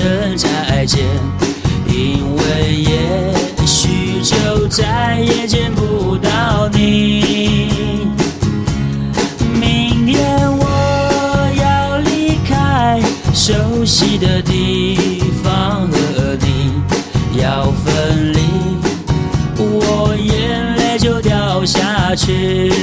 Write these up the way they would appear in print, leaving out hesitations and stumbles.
声再见，因为也许就再也见不到你。明天我要离开熟悉的地方，和你要分离，我眼泪就掉下去。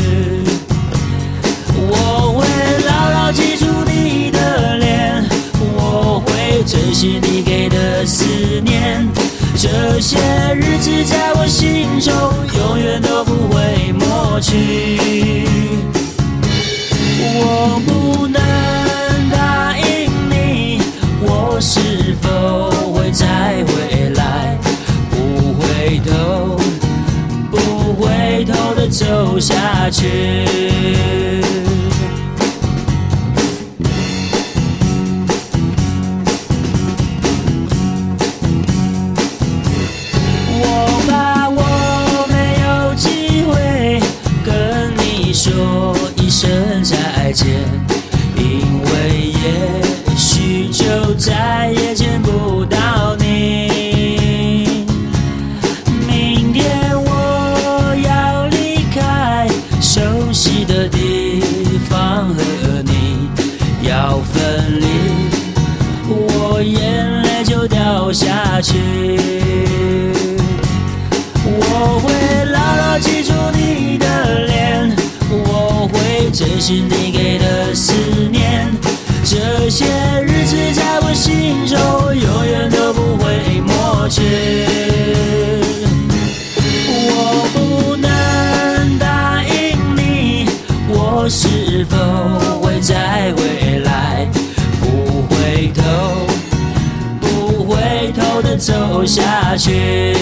我会牢牢记住你的脸，我会珍惜你给的思念，这些日子在我心中永远都不会抹去。我不能答应你，我是否会再回来，不回头，不回头的走下去。我怕我没有机会跟你说一声再见，因为也许就再也见不到你。明天我要离开熟悉的地方，和你要分离，我眼泪就掉下去。我会牢牢记住你的脸，我会珍惜你给的思念，这些日子在我心中永远都不会抹去。我不能答应你，我是否会再回来，不回头，不回头的走下去。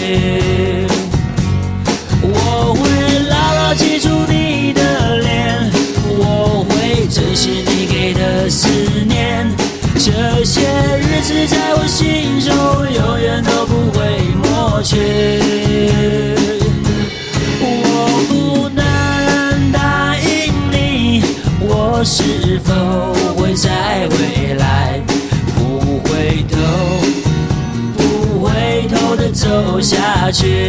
我会牢牢记住你的脸，我会珍惜你给的思念，这些日子在我心中永远都不会抹去。我不能答应你，我是否会再回来，不回头，不回头的走下去。